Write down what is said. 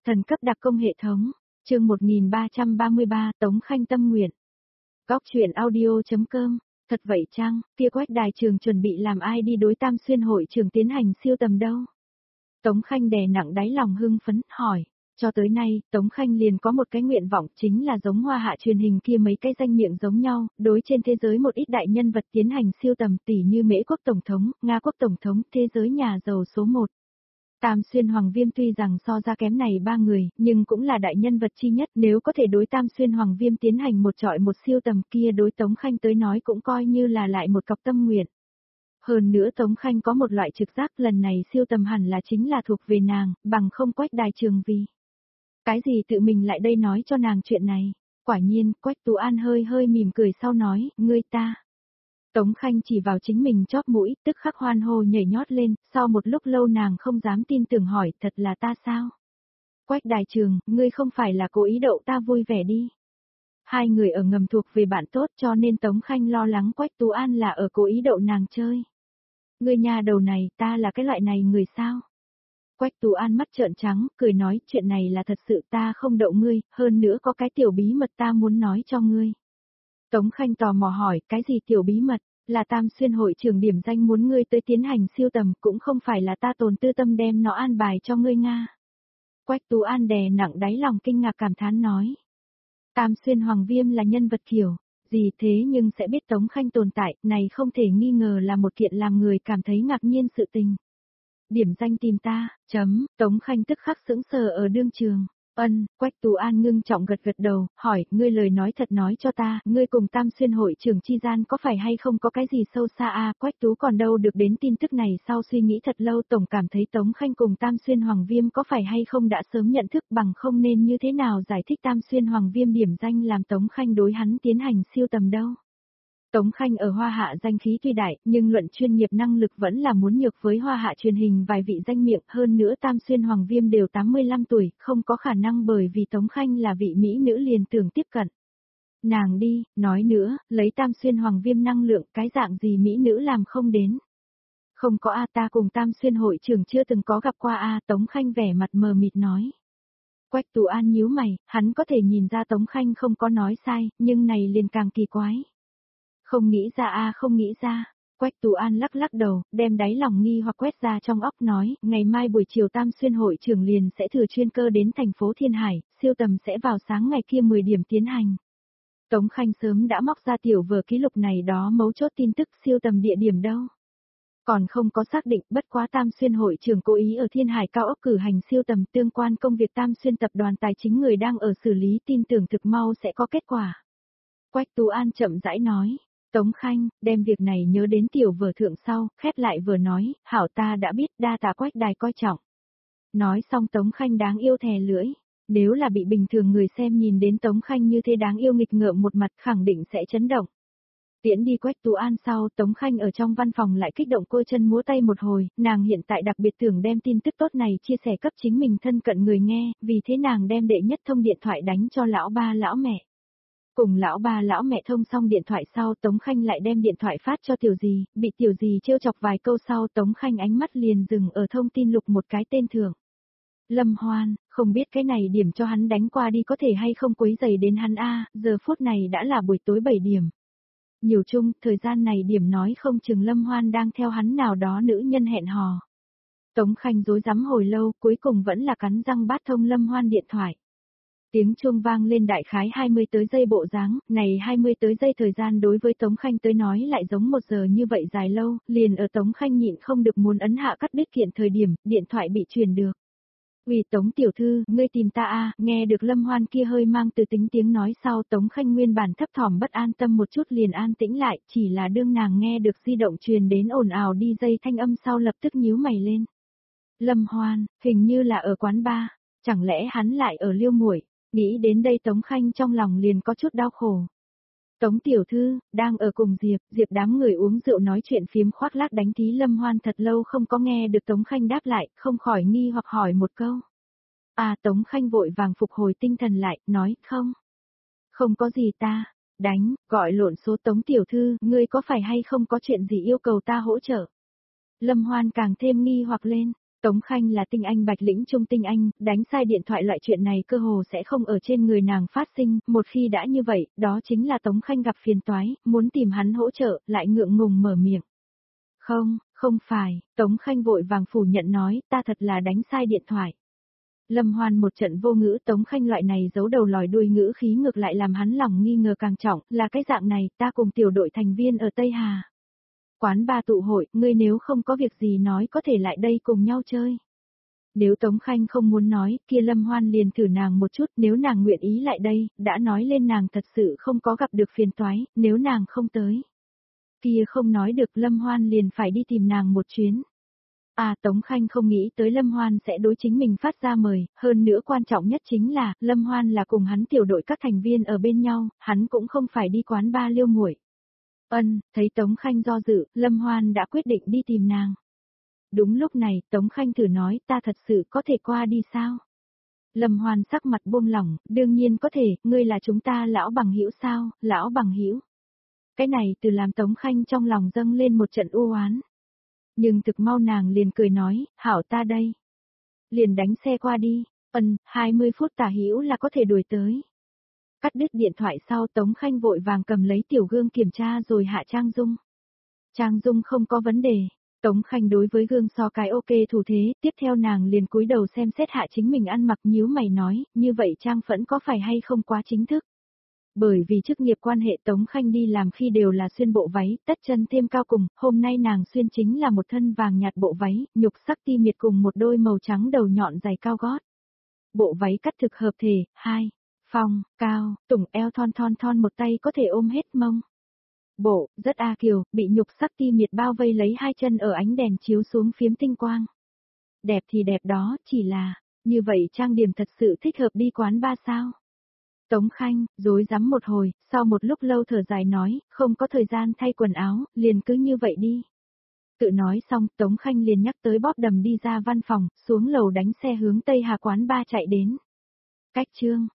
Thần cấp đặc công hệ thống, chương 1333, Tống Khanh tâm nguyện. Góc truyện audio.com, thật vậy chăng, kia Quách Đài Trường chuẩn bị làm ai đi đối Tam Xuyên hội trường tiến hành siêu tầm đâu? Tống Khanh đè nặng đáy lòng hưng phấn, hỏi. Cho tới nay, Tống Khanh liền có một cái nguyện vọng chính là giống Hoa Hạ truyền hình kia mấy cái danh miệng giống nhau, đối trên thế giới một ít đại nhân vật tiến hành siêu tầm tỉ như Mễ quốc Tổng thống, Nga quốc Tổng thống, thế giới nhà giàu số 1. Tam Xuyên Hoàng Viêm tuy rằng so ra kém này ba người, nhưng cũng là đại nhân vật chi nhất, nếu có thể đối Tam Xuyên Hoàng Viêm tiến hành một trọi một siêu tầm kia đối Tống Khanh tới nói cũng coi như là lại một cọc tâm nguyện. Hơn nữa Tống Khanh có một loại trực giác lần này siêu tầm hẳn là chính là thuộc về nàng, bằng không Quách Đài Trường vì. Cái gì tự mình lại đây nói cho nàng chuyện này? Quả nhiên, Quách Tú An hơi hơi mỉm cười sau nói, ngươi ta. Tống Khanh chỉ vào chính mình chóp mũi, tức khắc hoan hô nhảy nhót lên, sau một lúc lâu nàng không dám tin tưởng hỏi, thật là ta sao? Quách Đài Trường, ngươi không phải là cố ý đậu ta vui vẻ đi. Hai người ở ngầm thuộc về bạn tốt cho nên Tống Khanh lo lắng Quách Tú An là ở cố ý đậu nàng chơi. Ngươi nhà đầu này, ta là cái loại này người sao? Quách Tú An mắt trợn trắng, cười nói, chuyện này là thật sự ta không đậu ngươi, hơn nữa có cái tiểu bí mật ta muốn nói cho ngươi. Tống Khanh tò mò hỏi, cái gì tiểu bí mật, là Tam Xuyên hội trường điểm danh muốn ngươi tới tiến hành siêu tầm, cũng không phải là ta tồn tư tâm đem nó an bài cho ngươi Nga. Quách Tú An đè nặng đáy lòng kinh ngạc cảm thán nói. Tam Xuyên Hoàng Viêm là nhân vật kiểu, gì thế nhưng sẽ biết Tống Khanh tồn tại, này không thể nghi ngờ là một kiện làm người cảm thấy ngạc nhiên sự tình. Điểm danh tìm ta, Tống Khanh tức khắc sững sờ ở đương trường. Quách Tú An ngưng trọng gật gật đầu, hỏi, ngươi lời nói thật nói cho ta, ngươi cùng Tam Xuyên hội trưởng chi gian có phải hay không có cái gì sâu xa Quách Tú còn đâu được đến tin tức này sau suy nghĩ thật lâu tổng cảm thấy Tống Khanh cùng Tam Xuyên Hoàng Viêm có phải hay không đã sớm nhận thức bằng không nên như thế nào giải thích Tam Xuyên Hoàng Viêm điểm danh làm Tống Khanh đối hắn tiến hành siêu tầm đâu. Tống Khanh ở Hoa Hạ danh khí tuy đại, nhưng luận chuyên nghiệp năng lực vẫn là muốn nhược với Hoa Hạ truyền hình vài vị danh miệng, hơn nữa Tam Xuyên Hoàng Viêm đều 85 tuổi, không có khả năng bởi vì Tống Khanh là vị mỹ nữ liền tưởng tiếp cận. Nàng đi, nói nữa, lấy Tam Xuyên Hoàng Viêm năng lượng, cái dạng gì mỹ nữ làm không đến. Không có ta cùng Tam Xuyên hội trưởng chưa từng có gặp qua Tống Khanh vẻ mặt mờ mịt nói. Quách Tú An nhíu mày, hắn có thể nhìn ra Tống Khanh không có nói sai, nhưng này liền càng kỳ quái. Không nghĩ ra không nghĩ ra. Quách Tú An lắc lắc đầu, đem đáy lòng nghi hoặc quét ra trong óc nói, ngày mai buổi chiều Tam Xuyên hội trưởng liền sẽ thừa chuyên cơ đến thành phố Thiên Hải, siêu tầm sẽ vào sáng ngày kia 10 điểm tiến hành. Tống Khanh sớm đã móc ra tiểu vở ký lục này đó mấu chốt tin tức siêu tầm địa điểm đâu. Còn không có xác định, bất quá Tam Xuyên hội trưởng cố ý ở Thiên Hải cao ốc cử hành siêu tầm tương quan công việc Tam Xuyên tập đoàn tài chính người đang ở xử lý tin tưởng thực mau sẽ có kết quả. Quách Tú An chậm rãi nói. Tống Khanh, đem việc này nhớ đến tiểu vở thượng sau, khép lại vừa nói, hảo ta đã biết đa tạ Quách Đài coi trọng. Nói xong Tống Khanh đáng yêu thè lưỡi, nếu là bị bình thường người xem nhìn đến Tống Khanh như thế đáng yêu nghịch ngợm một mặt khẳng định sẽ chấn động. Tiễn đi Quách Tú An sau, Tống Khanh ở trong văn phòng lại kích động cô chân múa tay một hồi, nàng hiện tại đặc biệt tưởng đem tin tức tốt này chia sẻ cấp chính mình thân cận người nghe, vì thế nàng đem đệ nhất thông điện thoại đánh cho lão ba lão mẹ. Cùng lão ba lão mẹ thông xong điện thoại sau Tống Khanh lại đem điện thoại phát cho tiểu dì, bị tiểu dì trêu chọc vài câu sau Tống Khanh ánh mắt liền dừng ở thông tin lục một cái tên thưởng. Lâm Hoan, không biết cái này điểm cho hắn đánh qua đi có thể hay không quấy rầy đến hắn giờ phút này đã là buổi tối 7 điểm. Nhiều chung, thời gian này điểm nói không chừng Lâm Hoan đang theo hắn nào đó nữ nhân hẹn hò. Tống Khanh rối rắm hồi lâu cuối cùng vẫn là cắn răng bát thông Lâm Hoan điện thoại. Tiếng chuông vang lên đại khái 20 tới giây bộ dáng, này 20 tới giây thời gian đối với Tống Khanh tới nói lại giống 1 giờ như vậy dài lâu, liền ở Tống Khanh nhịn không được muốn ấn hạ cắt đứt kiện thời điểm, điện thoại bị truyền được. Vì Tống tiểu thư, ngươi tìm ta nghe được Lâm Hoan kia hơi mang từ tính tiếng nói sau Tống Khanh nguyên bản thấp thỏm bất an tâm một chút liền an tĩnh lại, chỉ là đương nàng nghe được di động truyền đến ồn ào đi dây thanh âm sau lập tức nhíu mày lên. Lâm Hoan, hình như là ở quán bar, chẳng lẽ hắn lại ở Liêu Muội? Nghĩ đến đây Tống Khanh trong lòng liền có chút đau khổ. Tống tiểu thư, đang ở cùng Diệp đám người uống rượu nói chuyện phiếm khoác lác đánh tí Lâm Hoan thật lâu không có nghe được Tống Khanh đáp lại, không khỏi nghi hoặc hỏi một câu. Tống Khanh vội vàng phục hồi tinh thần lại, nói, không có gì ta, gọi lộn số Tống tiểu thư, ngươi có phải hay không có chuyện gì yêu cầu ta hỗ trợ? Lâm Hoan càng thêm nghi hoặc lên. Tống Khanh là tinh anh bạch lĩnh trung tinh anh, đánh sai điện thoại loại chuyện này cơ hồ sẽ không ở trên người nàng phát sinh, một khi đã như vậy, đó chính là Tống Khanh gặp phiền toái, muốn tìm hắn hỗ trợ, lại ngượng ngùng mở miệng. Không, không phải, Tống Khanh vội vàng phủ nhận nói, ta thật là đánh sai điện thoại. Lâm Hoan một trận vô ngữ, Tống Khanh loại này giấu đầu lòi đuôi ngữ khí ngược lại làm hắn lòng nghi ngờ càng trọng, là cái dạng này, ta cùng tiểu đội thành viên ở Tây Hà. Quán ba tụ hội, ngươi nếu không có việc gì nói có thể lại đây cùng nhau chơi. Nếu Tống Khanh không muốn nói, kia Lâm Hoan liền thử nàng một chút, nếu nàng nguyện ý lại đây, đã nói lên nàng thật sự không có gặp được phiền toái, nếu nàng không tới. Kia không nói được, Lâm Hoan liền phải đi tìm nàng một chuyến. À, Tống Khanh không nghĩ tới Lâm Hoan sẽ đối chính mình phát ra mời, hơn nữa quan trọng nhất chính là, Lâm Hoan là cùng hắn tiểu đội các thành viên ở bên nhau, hắn cũng không phải đi quán ba liêu muội. Thấy Tống Khanh do dự, Lâm Hoan đã quyết định đi tìm nàng. Đúng lúc này, Tống Khanh thử nói, ta thật sự có thể qua đi sao? Lâm Hoan sắc mặt buông lỏng, đương nhiên có thể, ngươi là chúng ta lão bằng hữu sao, lão bằng hữu. Cái này từ làm Tống Khanh trong lòng dâng lên một trận u oán. Nhưng thực mau nàng liền cười nói, hảo ta đây. Liền đánh xe qua đi, 20 phút tả hữu là có thể đuổi tới. Cắt đứt điện thoại sau Tống Khanh vội vàng cầm lấy tiểu gương kiểm tra rồi hạ Trang Dung. Trang Dung không có vấn đề. Tống Khanh đối với gương so cái ok thủ thế, tiếp theo nàng liền cúi đầu xem xét hạ chính mình ăn mặc nhíu mày nói, như vậy Trang Phẫn có phải hay không quá chính thức. Bởi vì chức nghiệp quan hệ Tống Khanh đi làm khi đều là xuyên bộ váy, tất chân thêm cao cùng, hôm nay nàng xuyên chính là một thân vàng nhạt bộ váy, nhục sắc ti miệt cùng một đôi màu trắng đầu nhọn giày cao gót. Bộ váy cắt thực hợp thể, phong, cao, tủng eo thon một tay có thể ôm hết mông. Bộ, rất kiều, bị nhục sắc ti miệt bao vây lấy hai chân ở ánh đèn chiếu xuống phiếm tinh quang. Đẹp thì đẹp đó, chỉ là, như vậy trang điểm thật sự thích hợp đi quán ba sao? Tống Khanh, rối rắm một hồi, sau một lúc lâu thở dài nói, không có thời gian thay quần áo, liền cứ như vậy đi. Tự nói xong, Tống Khanh liền nhắc tới bóp đầm đi ra văn phòng, xuống lầu đánh xe hướng Tây Hà quán ba chạy đến. Cách chương